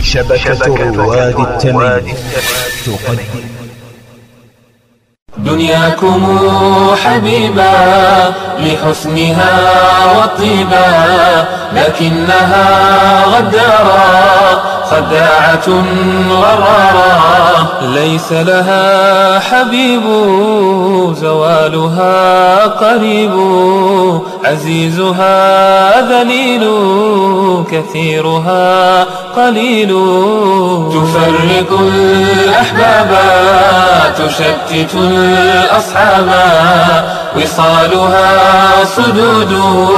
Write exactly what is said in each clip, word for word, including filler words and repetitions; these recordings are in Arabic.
شبكة رواد التمييز تقدم دنياكم حبيبا لحسنها وطيبا، لكنها غدارا خداعة غرارا، ليس لها حبيب زوالها قريب، عزيزها ذليل كثيرها قليل، تفرق الأحباب تشتت الأصحاب، وصالها صدود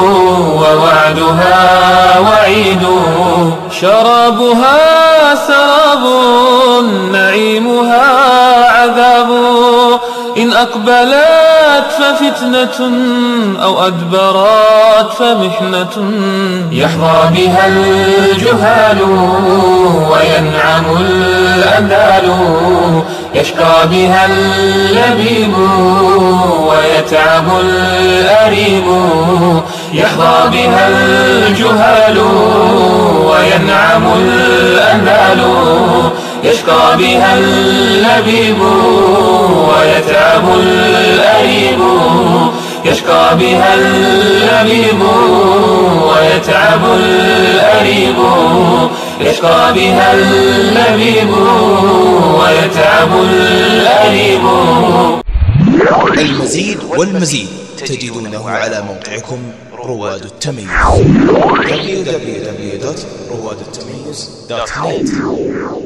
ووعدها وعيد، شرابها سراب نعيمها عذاب، إن أقبلت ففتنة أو أدبرت فمحنة، يحظى بها الجهال وينعم الأندال، يشقى بها اللبيب ويتعب الأريب، يحظى بها الجهال وينعم الأندال، يشقى بها اللبيب ويتعب الأريب، يشقى بها اللبيب ويتعب الأريب، يشقى بها اللبيب ويتعب الأريب. المزيد والمزيد تجدونه على موقعكم رواد التمييز دبليو دبليو دبليو دوت رواد التمييز دوت نت.